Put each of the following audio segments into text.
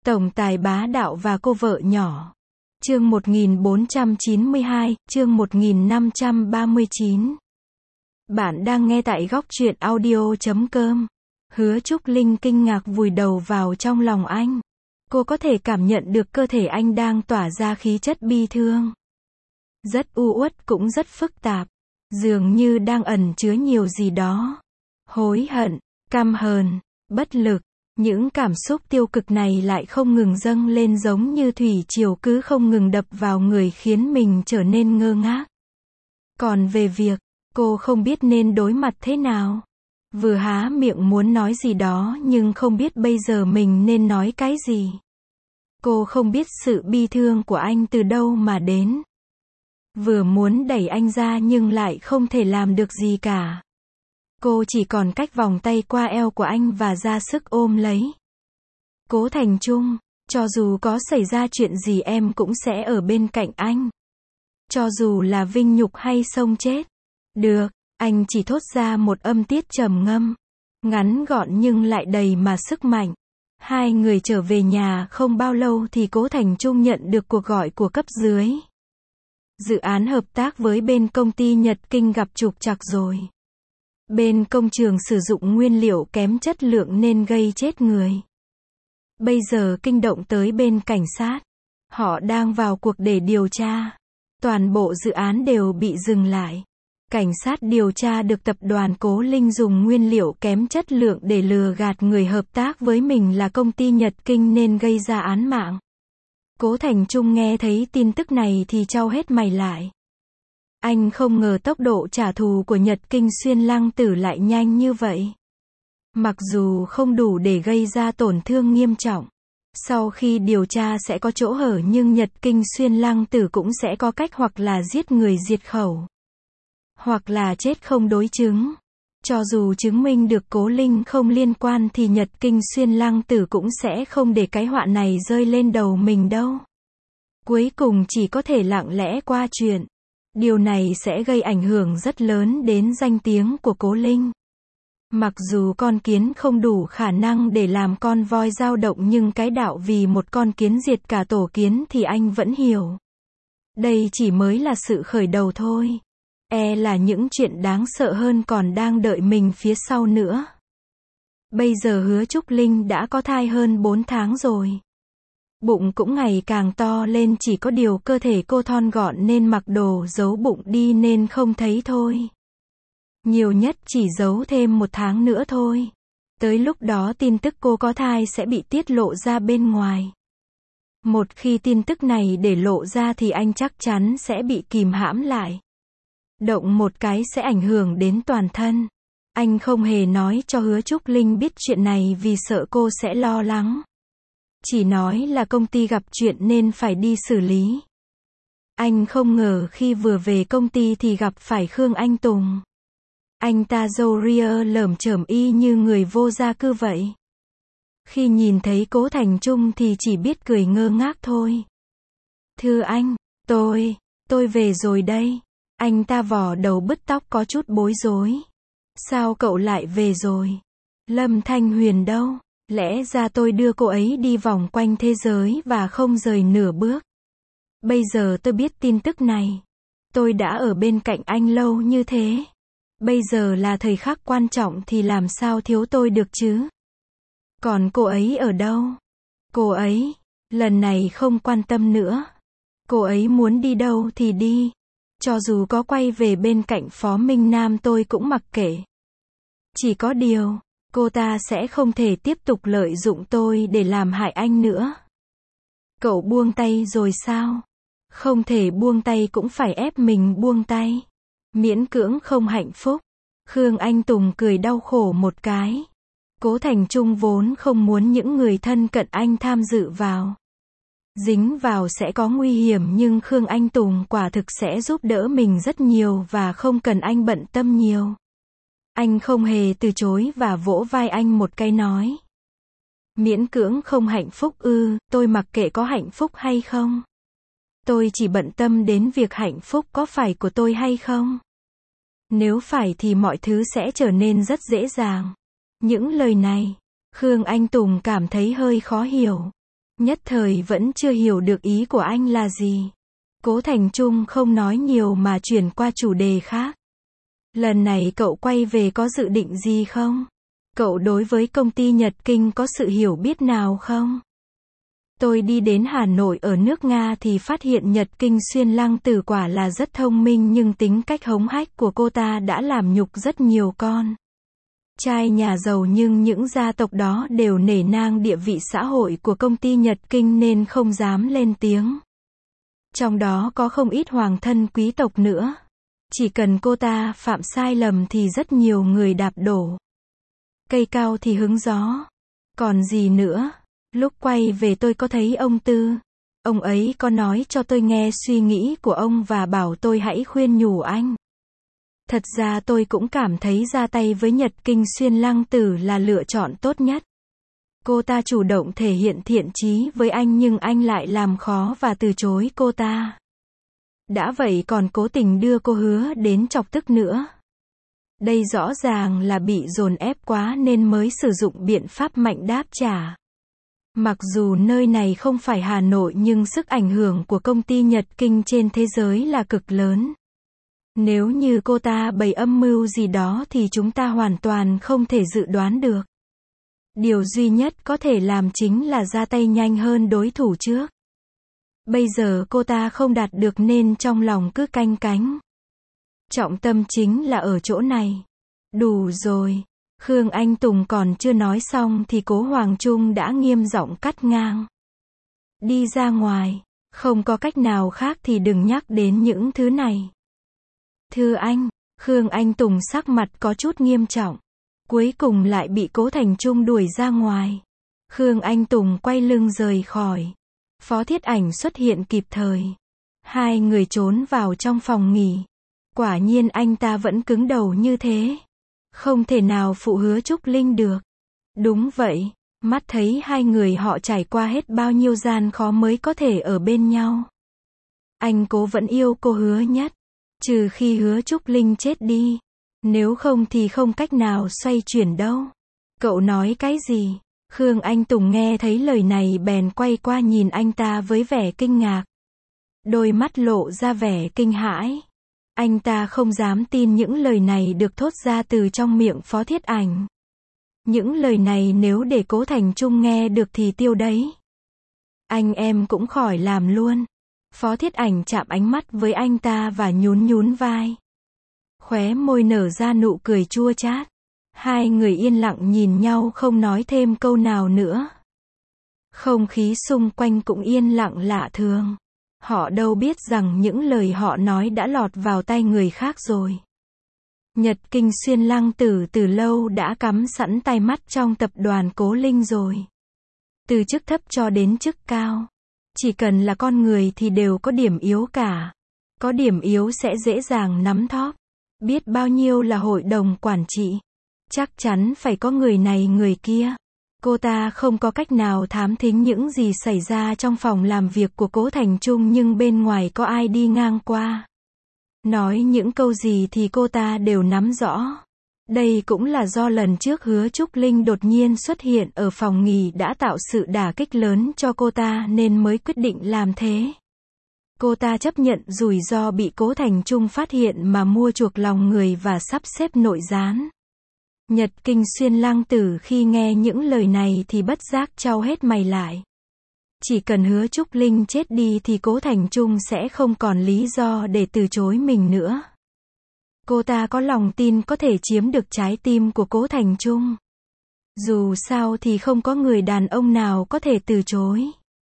Tổng tài bá đạo và cô vợ nhỏ. Chương 1492, chương 1539. Bạn đang nghe tại góc truyện audio.com. Hứa Trúc Linh kinh ngạc vùi đầu vào trong lòng anh. Cô có thể cảm nhận được cơ thể anh đang tỏa ra khí chất bi thương. Rất u uất cũng rất phức tạp. Dường như đang ẩn chứa nhiều gì đó. Hối hận, căm hờn, bất lực. Những cảm xúc tiêu cực này lại không ngừng dâng lên giống như thủy triều cứ không ngừng đập vào người khiến mình trở nên ngơ ngác. Còn về việc, cô không biết nên đối mặt thế nào. Vừa há miệng muốn nói gì đó nhưng không biết bây giờ mình nên nói cái gì. Cô không biết sự bi thương của anh từ đâu mà đến. Vừa muốn đẩy anh ra nhưng lại không thể làm được gì cả. Cô chỉ còn cách vòng tay qua eo của anh và ra sức ôm lấy. Cố Thành Trung, cho dù có xảy ra chuyện gì em cũng sẽ ở bên cạnh anh. Cho dù là vinh nhục hay sống chết. Được, anh chỉ thốt ra một âm tiết trầm ngâm. Ngắn gọn nhưng lại đầy mà sức mạnh. Hai người trở về nhà không bao lâu thì Cố Thành Trung nhận được cuộc gọi của cấp dưới. Dự án hợp tác với bên công ty Nhật Kinh gặp trục trặc rồi. Bên công trường sử dụng nguyên liệu kém chất lượng nên gây chết người. Bây giờ kinh động tới bên cảnh sát. Họ đang vào cuộc để điều tra. Toàn bộ dự án đều bị dừng lại. Cảnh sát điều tra được tập đoàn Cố Linh dùng nguyên liệu kém chất lượng để lừa gạt người hợp tác với mình là công ty Nhật Kinh nên gây ra án mạng. Cố Thành Trung nghe thấy tin tức này thì chau hết mày lại. Anh không ngờ tốc độ trả thù của Nhật Kinh Xuyên Lăng Tử lại nhanh như vậy. Mặc dù không đủ để gây ra tổn thương nghiêm trọng. Sau khi điều tra sẽ có chỗ hở nhưng Nhật Kinh Xuyên Lăng Tử cũng sẽ có cách hoặc là giết người diệt khẩu. Hoặc là chết không đối chứng. Cho dù chứng minh được Cố Linh không liên quan thì Nhật Kinh Xuyên Lăng Tử cũng sẽ không để cái họa này rơi lên đầu mình đâu. Cuối cùng chỉ có thể lặng lẽ qua chuyện. Điều này sẽ gây ảnh hưởng rất lớn đến danh tiếng của Cố Linh. Mặc dù con kiến không đủ khả năng để làm con voi dao động nhưng cái đạo vì một con kiến diệt cả tổ kiến thì anh vẫn hiểu. Đây chỉ mới là sự khởi đầu thôi. Là những chuyện đáng sợ hơn còn đang đợi mình phía sau nữa. Bây giờ Hứa Trúc Linh đã có thai hơn 4 tháng rồi. Bụng cũng ngày càng to lên, chỉ có điều cơ thể cô thon gọn nên mặc đồ giấu bụng đi nên không thấy thôi. Nhiều nhất chỉ giấu thêm 1 tháng nữa thôi. Tới lúc đó tin tức cô có thai sẽ bị tiết lộ ra bên ngoài. Một khi tin tức này để lộ ra thì anh chắc chắn sẽ bị kìm hãm lại. Động một cái sẽ ảnh hưởng đến toàn thân. Anh không hề nói cho Hứa Trúc Linh biết chuyện này vì sợ cô sẽ lo lắng. Chỉ nói là công ty gặp chuyện nên phải đi xử lý. Anh không ngờ khi vừa về công ty thì gặp phải Khương Anh Tùng. Anh ta râu ria lởm chởm y như người vô gia cư vậy. Khi nhìn thấy Cố Thành Trung thì chỉ biết cười ngơ ngác thôi. Thưa anh, tôi về rồi đây. Anh ta vò đầu bứt tóc có chút bối rối. Sao cậu lại về rồi? Lâm Thanh Huyền đâu? Lẽ ra tôi đưa cô ấy đi vòng quanh thế giới và không rời nửa bước. Bây giờ tôi biết tin tức này. Tôi đã ở bên cạnh anh lâu như thế. Bây giờ là thời khắc quan trọng thì làm sao thiếu tôi được chứ? Còn cô ấy ở đâu? Cô ấy, lần này không quan tâm nữa. Cô ấy muốn đi đâu thì đi. Cho dù có quay về bên cạnh Phó Minh Nam tôi cũng mặc kệ. Chỉ có điều, cô ta sẽ không thể tiếp tục lợi dụng tôi để làm hại anh nữa. Cậu buông tay rồi sao? Không thể buông tay cũng phải ép mình buông tay. Miễn cưỡng không hạnh phúc. Khương Anh Tùng cười đau khổ một cái. Cố Thành Trung vốn không muốn những người thân cận anh tham dự vào. Dính vào sẽ có nguy hiểm nhưng Khương Anh Tùng quả thực sẽ giúp đỡ mình rất nhiều và không cần anh bận tâm nhiều. Anh không hề từ chối và vỗ vai anh một cái nói. Miễn cưỡng không hạnh phúc tôi mặc kệ có hạnh phúc hay không. Tôi chỉ bận tâm đến việc hạnh phúc có phải của tôi hay không. Nếu phải thì mọi thứ sẽ trở nên rất dễ dàng. Những lời này, Khương Anh Tùng cảm thấy hơi khó hiểu. Nhất thời vẫn chưa hiểu được ý của anh là gì. Cố Thành Trung không nói nhiều mà chuyển qua chủ đề khác. Lần này cậu quay về có dự định gì không? Cậu đối với công ty Nhật Kinh có sự hiểu biết nào không? Tôi đi đến Hà Nội ở nước Nga thì phát hiện Nhật Kinh Xuyên Lăng Tử quả là rất thông minh, nhưng tính cách hống hách của cô ta đã làm nhục rất nhiều con trai nhà giàu, nhưng những gia tộc đó đều nể nang địa vị xã hội của công ty Nhật Kinh nên không dám lên tiếng. Trong đó có không ít hoàng thân quý tộc nữa. Chỉ cần cô ta phạm sai lầm thì rất nhiều người đạp đổ cây cao thì hứng gió. Còn gì nữa? Lúc quay về tôi có thấy ông Tư. Ông ấy có nói cho tôi nghe suy nghĩ của ông và bảo tôi hãy khuyên nhủ anh. Thật ra tôi cũng cảm thấy ra tay với Nhật Kinh Xuyên Lăng Tử là lựa chọn tốt nhất. Cô ta chủ động thể hiện thiện chí với anh nhưng anh lại làm khó và từ chối cô ta. Đã vậy còn cố tình đưa cô Hứa đến chọc tức nữa. Đây rõ ràng là bị dồn ép quá nên mới sử dụng biện pháp mạnh đáp trả. Mặc dù nơi này không phải Hà Nội nhưng sức ảnh hưởng của công ty Nhật Kinh trên thế giới là cực lớn. Nếu như cô ta bày âm mưu gì đó thì chúng ta hoàn toàn không thể dự đoán được. Điều duy nhất có thể làm chính là ra tay nhanh hơn đối thủ trước. Bây giờ cô ta không đạt được nên trong lòng cứ canh cánh. Trọng tâm chính là ở chỗ này. Đủ rồi. Khương Anh Tùng còn chưa nói xong thì Cố Hoàng Trung đã nghiêm giọng cắt ngang. Đi ra ngoài. Không có cách nào khác thì đừng nhắc đến những thứ này. Thưa anh. Khương Anh Tùng sắc mặt có chút nghiêm trọng. Cuối cùng lại bị Cố Thành Trung đuổi ra ngoài. Khương Anh Tùng quay lưng rời khỏi. Phó Thiết Ảnh xuất hiện kịp thời. Hai người trốn vào trong phòng nghỉ. Quả nhiên anh ta vẫn cứng đầu như thế. Không thể nào phụ Hứa Trúc Linh được. Đúng vậy, mắt thấy hai người họ trải qua hết bao nhiêu gian khó mới có thể ở bên nhau. Anh Cố vẫn yêu cô Hứa nhất. Trừ khi Hứa Trúc Linh chết đi. Nếu không thì không cách nào xoay chuyển đâu. Cậu nói cái gì? Khương Anh Tùng nghe thấy lời này bèn quay qua nhìn anh ta với vẻ kinh ngạc. Đôi mắt lộ ra vẻ kinh hãi. Anh ta không dám tin những lời này được thốt ra từ trong miệng Phó Thiết Ảnh. Những lời này nếu để Cố Thành Trung nghe được thì tiêu đấy. Anh em cũng khỏi làm luôn. Phó Thiết Ảnh chạm ánh mắt với anh ta và nhún nhún vai. Khóe môi nở ra nụ cười chua chát. Hai người yên lặng nhìn nhau không nói thêm câu nào nữa. Không khí xung quanh cũng yên lặng lạ thường. Họ đâu biết rằng những lời họ nói đã lọt vào tay người khác rồi. Nhật Kinh Xuyên Lăng Tử từ lâu đã cắm sẵn tai mắt trong tập đoàn Cố Linh rồi. Từ chức thấp cho đến chức cao. Chỉ cần là con người thì đều có điểm yếu cả. Có điểm yếu sẽ dễ dàng nắm thóp. Biết bao nhiêu là hội đồng quản trị. Chắc chắn phải có người này người kia. Cô ta không có cách nào thám thính những gì xảy ra trong phòng làm việc của Cố Thành Trung, nhưng bên ngoài có ai đi ngang qua. Nói những câu gì thì cô ta đều nắm rõ. Đây cũng là do lần trước Hứa Trúc Linh đột nhiên xuất hiện ở phòng nghỉ đã tạo sự đả kích lớn cho cô ta nên mới quyết định làm thế. Cô ta chấp nhận rủi ro bị Cố Thành Trung phát hiện mà mua chuộc lòng người và sắp xếp nội gián. Nhật Kinh Xuyên Lăng Tử khi nghe những lời này thì bất giác chau hết mày lại. Chỉ cần Hứa Trúc Linh chết đi thì Cố Thành Trung sẽ không còn lý do để từ chối mình nữa. Cô ta có lòng tin có thể chiếm được trái tim của Cố Thành Trung. Dù sao thì không có người đàn ông nào có thể từ chối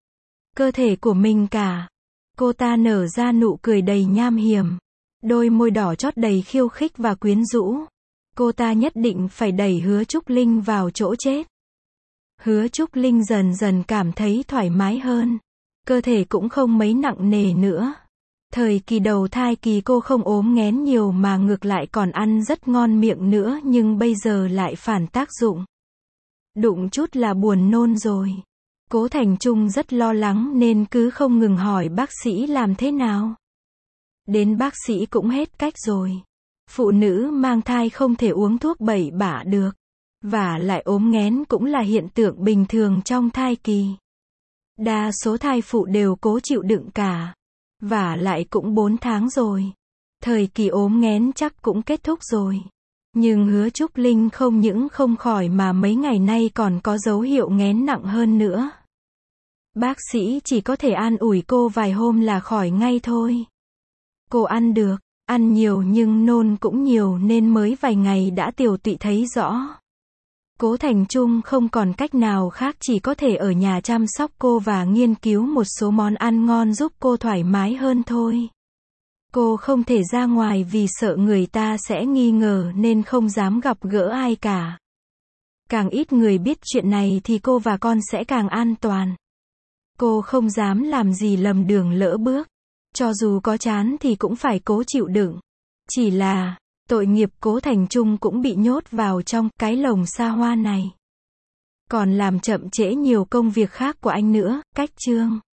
cơ thể của mình cả. Cô ta nở ra nụ cười đầy nham hiểm. Đôi môi đỏ chót đầy khiêu khích và quyến rũ. Cô ta nhất định phải đẩy Hứa Trúc Linh vào chỗ chết. Hứa Trúc Linh dần dần cảm thấy thoải mái hơn. Cơ thể cũng không mấy nặng nề nữa. Thời kỳ đầu thai kỳ cô không ốm nghén nhiều mà ngược lại còn ăn rất ngon miệng nữa, nhưng bây giờ lại phản tác dụng. Đụng chút là buồn nôn rồi. Cố Thành Trung rất lo lắng nên cứ không ngừng hỏi bác sĩ làm thế nào. Đến bác sĩ cũng hết cách rồi. Phụ nữ mang thai không thể uống thuốc bậy bạ được. Và lại ốm nghén cũng là hiện tượng bình thường trong thai kỳ. Đa số thai phụ đều cố chịu đựng cả. Vả lại cũng 4 tháng rồi. Thời kỳ ốm nghén chắc cũng kết thúc rồi. Nhưng Hứa Trúc Linh không những không khỏi mà mấy ngày nay còn có dấu hiệu nghén nặng hơn nữa. Bác sĩ chỉ có thể an ủi cô vài hôm là khỏi ngay thôi. Cô ăn được, ăn nhiều nhưng nôn cũng nhiều nên mới vài ngày đã tiểu tụy thấy rõ. Cố Thành Trung không còn cách nào khác, chỉ có thể ở nhà chăm sóc cô và nghiên cứu một số món ăn ngon giúp cô thoải mái hơn thôi. Cô không thể ra ngoài vì sợ người ta sẽ nghi ngờ nên không dám gặp gỡ ai cả. Càng ít người biết chuyện này thì cô và con sẽ càng an toàn. Cô không dám làm gì lầm đường lỡ bước. Cho dù có chán thì cũng phải cố chịu đựng. Chỉ là, tội nghiệp Cố Thành Trung cũng bị nhốt vào trong cái lồng xa hoa này. Còn làm chậm trễ nhiều công việc khác của anh nữa. Cách chương